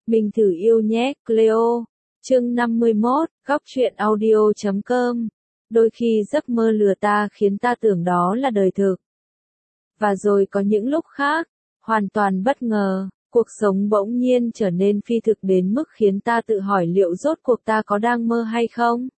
Mình thử yêu nhé, Cleo. Chương 51, góc truyện audio.com. Đôi khi giấc mơ lừa ta khiến ta tưởng đó là đời thực. Và rồi có những lúc khác, hoàn toàn bất ngờ, cuộc sống bỗng nhiên trở nên phi thực đến mức khiến ta tự hỏi liệu rốt cuộc ta có đang mơ hay không.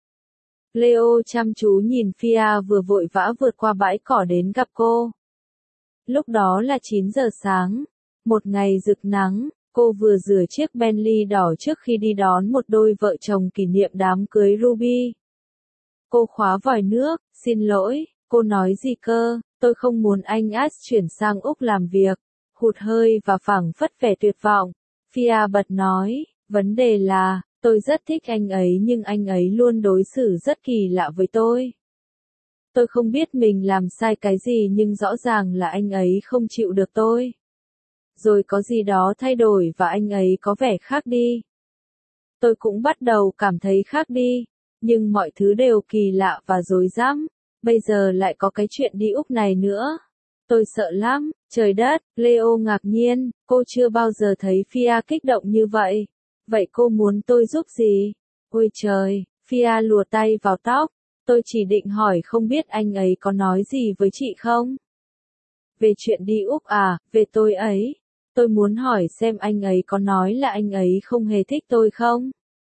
Leo chăm chú nhìn Fia vừa vội vã vượt qua bãi cỏ đến gặp cô. Lúc đó là 9 giờ sáng, một ngày rực nắng. Cô vừa rửa chiếc Bentley đỏ trước khi đi đón một đôi vợ chồng kỷ niệm đám cưới Ruby. Cô khóa vòi nước, xin lỗi, cô nói gì cơ, tôi không muốn anh Ash chuyển sang Úc làm việc. Hụt hơi và phảng phất vẻ tuyệt vọng. Fia bật nói, vấn đề là, tôi rất thích anh ấy nhưng anh ấy luôn đối xử rất kỳ lạ với tôi. Tôi không biết mình làm sai cái gì nhưng rõ ràng là anh ấy không chịu được tôi. Rồi có gì đó thay đổi và anh ấy có vẻ khác đi. Tôi cũng bắt đầu cảm thấy khác đi, nhưng mọi thứ đều kỳ lạ và rối rắm. Bây giờ lại có cái chuyện đi Úc này nữa. Tôi sợ lắm, trời đất, Leo ngạc nhiên, cô chưa bao giờ thấy Fia kích động như vậy. Vậy cô muốn tôi giúp gì? Ôi trời, Fia lùa tay vào tóc. Tôi chỉ định hỏi không biết anh ấy có nói gì với chị không? Về chuyện đi Úc à, về tôi ấy. Tôi muốn hỏi xem anh ấy có nói là anh ấy không hề thích tôi không?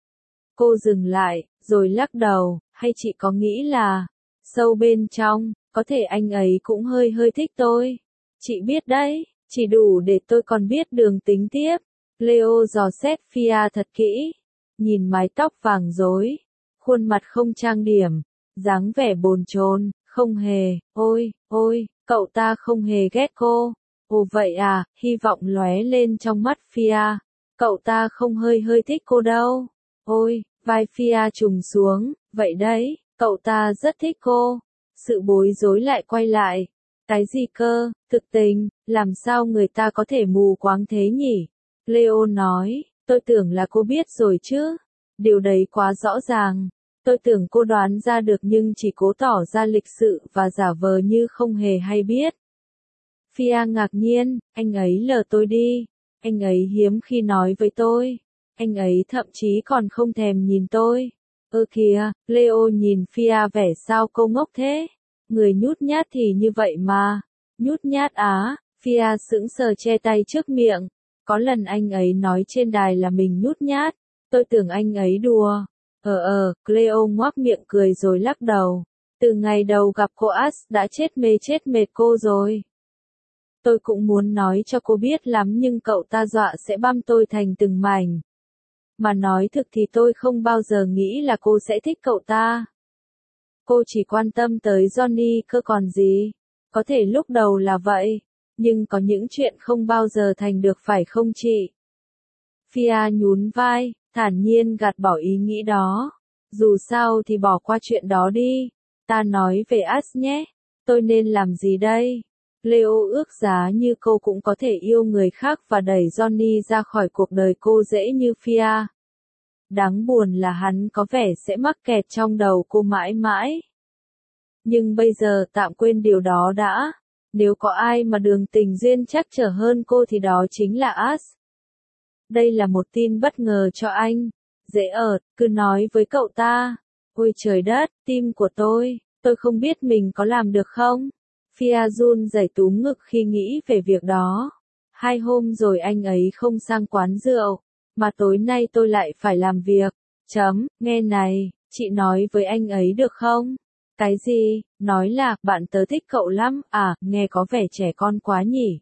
Cô dừng lại, rồi lắc đầu, hay chị có nghĩ là, sâu bên trong, có thể anh ấy cũng hơi thích tôi. Chị biết đấy, chỉ đủ để tôi còn biết đường tính tiếp. Leo dò xét Fia thật kỹ, nhìn mái tóc vàng rối, khuôn mặt không trang điểm, dáng vẻ bồn chồn, không hề, ôi, cậu ta không hề ghét cô. Ồ vậy à, hy vọng lóe lên trong mắt Fia. Cậu ta không hơi thích cô đâu. Ôi, vai Fia trùng xuống, vậy đấy, cậu ta rất thích cô. Sự bối rối lại quay lại. Cái gì cơ, thực tình, làm sao người ta có thể mù quáng thế nhỉ? Leo nói, tôi tưởng là cô biết rồi chứ. Điều đấy quá rõ ràng. Tôi tưởng cô đoán ra được nhưng chỉ cố tỏ ra lịch sự và giả vờ như không hề hay biết. Fia ngạc nhiên, anh ấy lờ tôi đi. Anh ấy hiếm khi nói với tôi. Anh ấy thậm chí còn không thèm nhìn tôi. Ơ kìa, Leo nhìn Fia vẻ sao cô ngốc thế? Người nhút nhát thì như vậy mà. Nhút nhát á, Fia sững sờ che tay trước miệng. Có lần anh ấy nói trên đài là mình nhút nhát. Tôi tưởng anh ấy đùa. Cleo ngoác miệng cười rồi lắc đầu. Từ ngày đầu gặp cô Ash đã chết mệt cô rồi. Tôi cũng muốn nói cho cô biết lắm nhưng cậu ta dọa sẽ băm tôi thành từng mảnh. Mà nói thực thì tôi không bao giờ nghĩ là cô sẽ thích cậu ta. Cô chỉ quan tâm tới Johnny cơ còn gì. Có thể lúc đầu là vậy, nhưng có những chuyện không bao giờ thành được phải không chị? Fia nhún vai, thản nhiên gạt bỏ ý nghĩ đó. Dù sao thì bỏ qua chuyện đó đi. Ta nói về Ash nhé. Tôi nên làm gì đây? Leo ước giá như cô cũng có thể yêu người khác và đẩy Johnny ra khỏi cuộc đời cô dễ như Fia. Đáng buồn là hắn có vẻ sẽ mắc kẹt trong đầu cô mãi mãi. Nhưng bây giờ tạm quên điều đó đã. Nếu có ai mà đường tình duyên chắc trở hơn cô thì đó chính là Ash. Đây là một tin bất ngờ cho anh. Dễ ợt, cứ nói với cậu ta. Ôi trời đất, tim của tôi không biết mình có làm được không? Fia run rẩy túm ngực khi nghĩ về việc đó. 2 hôm rồi anh ấy không sang quán rượu, mà tối nay tôi lại phải làm việc. Nghe này, chị nói với anh ấy được không? Cái gì? Nói là, bạn tớ thích cậu lắm, à, nghe có vẻ trẻ con quá nhỉ?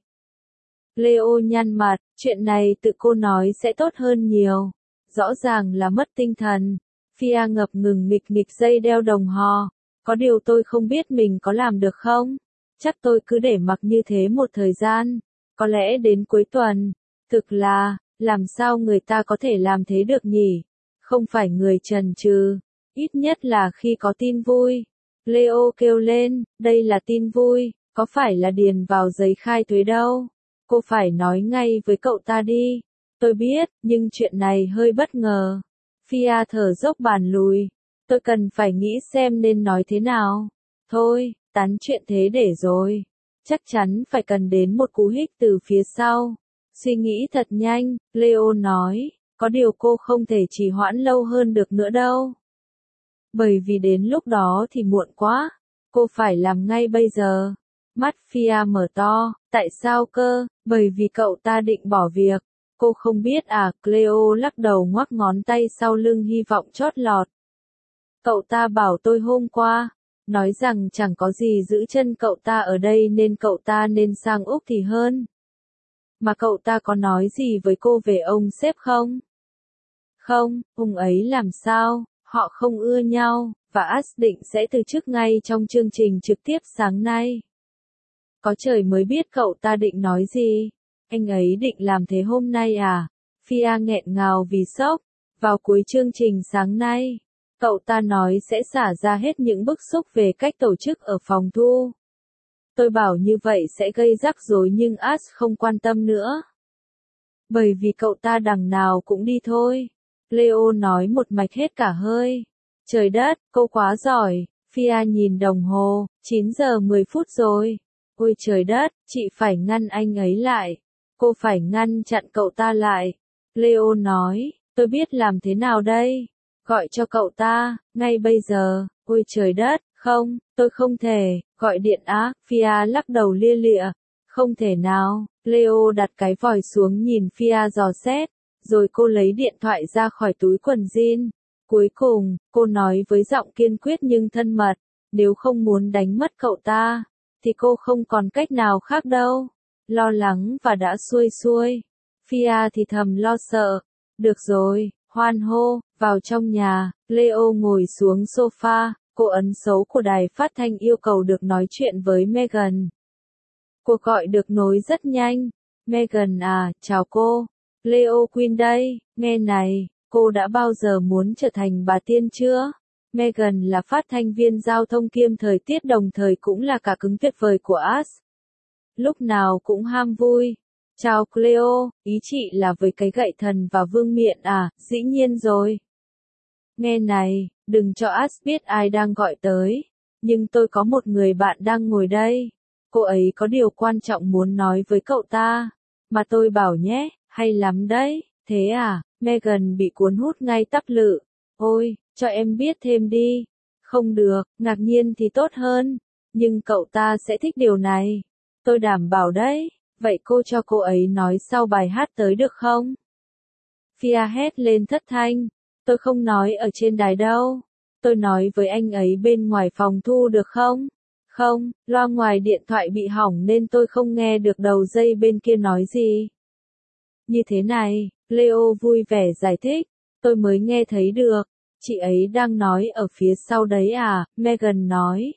Leo nhăn mặt, chuyện này tự cô nói sẽ tốt hơn nhiều. Rõ ràng là mất tinh thần. Fia ngập ngừng nghịch dây đeo đồng hồ. Có điều tôi không biết mình có làm được không? Chắc tôi cứ để mặc như thế một thời gian. Có lẽ đến cuối tuần. Thực là, làm sao người ta có thể làm thế được nhỉ? Không phải người chần chừ. Ít nhất là khi có tin vui. Leo kêu lên, đây là tin vui, có phải là điền vào giấy khai thuế đâu. Cô phải nói ngay với cậu ta đi. Tôi biết, nhưng chuyện này hơi bất ngờ. Fia thở dốc bàn lùi. Tôi cần phải nghĩ xem nên nói thế nào. Thôi, tán chuyện thế để rồi. Chắc chắn phải cần đến một cú hích từ phía sau. Suy nghĩ thật nhanh, Leo nói. Có điều cô không thể trì hoãn lâu hơn được nữa đâu. Bởi vì đến lúc đó thì muộn quá. Cô phải làm ngay bây giờ. Mắt Fia mở to, tại sao cơ? Bởi vì cậu ta định bỏ việc. Cô không biết à, Cleo lắc đầu ngoắc ngón tay sau lưng hy vọng chót lọt. Cậu ta bảo tôi hôm qua, nói rằng chẳng có gì giữ chân cậu ta ở đây nên cậu ta nên sang Úc thì hơn. Mà cậu ta có nói gì với cô về ông sếp không? Không, ông ấy làm sao, họ không ưa nhau, và As định sẽ từ chức ngay trong chương trình trực tiếp sáng nay. Có trời mới biết cậu ta định nói gì. Anh ấy định làm thế hôm nay à? Fia nghẹn ngào vì sốc. Vào cuối chương trình sáng nay, cậu ta nói sẽ xả ra hết những bức xúc về cách tổ chức ở phòng thu. Tôi bảo như vậy sẽ gây rắc rối nhưng As không quan tâm nữa. Bởi vì cậu ta đằng nào cũng đi thôi. Leo nói một mạch hết cả hơi. Trời đất, cô quá giỏi. Fia nhìn đồng hồ, 9 giờ 10 phút rồi. Ôi trời đất, chị phải ngăn anh ấy lại. Cô phải ngăn chặn cậu ta lại. Leo nói, tôi biết làm thế nào đây? Gọi cho cậu ta, ngay bây giờ. Ôi trời đất, không, tôi không thể. Gọi điện á, Fia lắc đầu lia lịa. Không thể nào. Leo đặt cái vòi xuống nhìn Fia dò xét. Rồi cô lấy điện thoại ra khỏi túi quần jean. Cuối cùng, cô nói với giọng kiên quyết nhưng thân mật. Nếu không muốn đánh mất cậu ta, thì cô không còn cách nào khác đâu. Lo lắng và đã xuôi xuôi. Fia thì thầm lo sợ. Được rồi, hoan hô, vào trong nhà. Leo ngồi xuống sofa, cô ấn số của đài phát thanh yêu cầu được nói chuyện với Megan. Cuộc gọi được nối rất nhanh. Megan à, chào cô. Leo Quinn đây, nghe này, cô đã bao giờ muốn trở thành bà tiên chưa? Megan là phát thanh viên giao thông kiêm thời tiết đồng thời cũng là cả cứng tuyệt vời của As. Lúc nào cũng ham vui. Chào Cleo, ý chị là với cái gậy thần và vương miện à, dĩ nhiên rồi. Nghe này, đừng cho As biết ai đang gọi tới. Nhưng tôi có một người bạn đang ngồi đây. Cô ấy có điều quan trọng muốn nói với cậu ta. Mà tôi bảo nhé, hay lắm đấy. Thế à, Megan bị cuốn hút ngay tắp lự. Ôi, cho em biết thêm đi. Không được, ngạc nhiên thì tốt hơn. Nhưng cậu ta sẽ thích điều này. Tôi đảm bảo đấy. Vậy cô cho cô ấy nói sau bài hát tới được không? Fia hét lên thất thanh. Tôi không nói ở trên đài đâu. Tôi nói với anh ấy bên ngoài phòng thu được không? Không, loa ngoài điện thoại bị hỏng nên tôi không nghe được đầu dây bên kia nói gì. Như thế này, Leo vui vẻ giải thích. Tôi mới nghe thấy được. Chị ấy đang nói ở phía sau đấy à, Megan nói.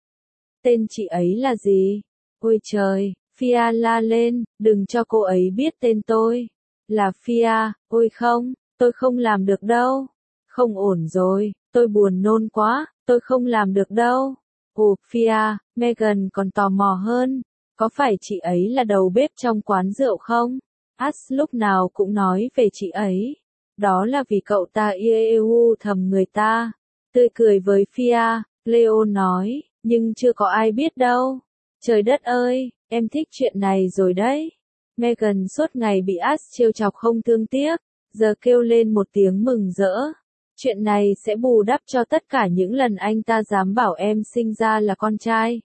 Tên chị ấy là gì? Ôi trời, Fia la lên, đừng cho cô ấy biết tên tôi. Là Fia, ôi không, tôi không làm được đâu. Không ổn rồi, tôi buồn nôn quá, tôi không làm được đâu. Ồ, Fia, Megan còn tò mò hơn. Có phải chị ấy là đầu bếp trong quán rượu không? As lúc nào cũng nói về chị ấy. Đó là vì cậu ta yêu thầm người ta. Tươi cười với Fia, Leo nói, nhưng chưa có ai biết đâu. Trời đất ơi, em thích chuyện này rồi đấy. Megan suốt ngày bị As trêu chọc không thương tiếc, giờ kêu lên một tiếng mừng rỡ. Chuyện này sẽ bù đắp cho tất cả những lần anh ta dám bảo em sinh ra là con trai.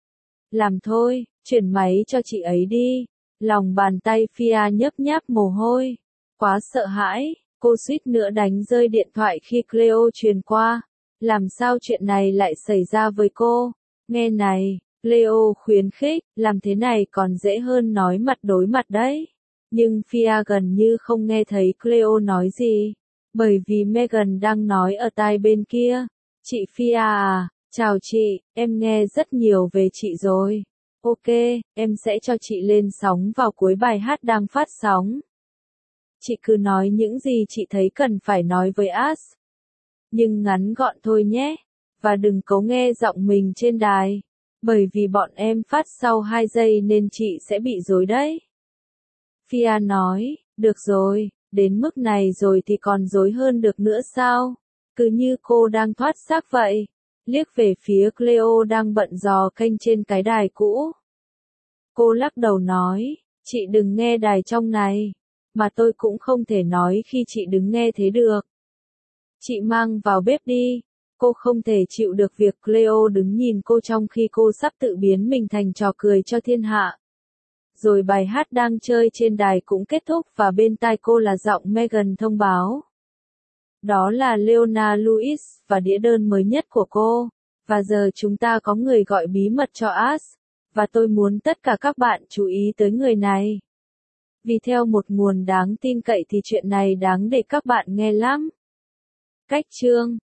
Làm thôi, chuyển máy cho chị ấy đi. Lòng bàn tay Fia nhấp nháp mồ hôi. Quá sợ hãi, cô suýt nữa đánh rơi điện thoại khi Cleo truyền qua. Làm sao chuyện này lại xảy ra với cô? Nghe này, Leo khuyến khích, làm thế này còn dễ hơn nói mặt đối mặt đấy. Nhưng Fia gần như không nghe thấy Cleo nói gì. Bởi vì Megan đang nói ở tai bên kia. Chị Fia à, chào chị, em nghe rất nhiều về chị rồi. Ok, em sẽ cho chị lên sóng vào cuối bài hát đang phát sóng. Chị cứ nói những gì chị thấy cần phải nói với As. Nhưng ngắn gọn thôi nhé. Và đừng cố nghe giọng mình trên đài. Bởi vì bọn em phát sau 2 giây nên chị sẽ bị rối đấy. Fia nói, được rồi, đến mức này rồi thì còn rối hơn được nữa sao? Cứ như cô đang thoát xác vậy. Liếc về phía Cleo đang bận dò kênh trên cái đài cũ. Cô lắc đầu nói, chị đừng nghe đài trong này. mà tôi cũng không thể nói khi chị đứng nghe thế được. Chị mang vào bếp đi. Cô không thể chịu được việc Cleo đứng nhìn cô trong khi cô sắp tự biến mình thành trò cười cho thiên hạ. Rồi bài hát đang chơi trên đài cũng kết thúc và bên tai cô là giọng Megan thông báo. Đó là Leona Lewis và đĩa đơn mới nhất của cô. Và giờ chúng ta có người gọi bí mật cho Ash. Và tôi muốn tất cả các bạn chú ý tới người này. Vì theo một nguồn đáng tin cậy thì chuyện này đáng để các bạn nghe lắm. Cách chương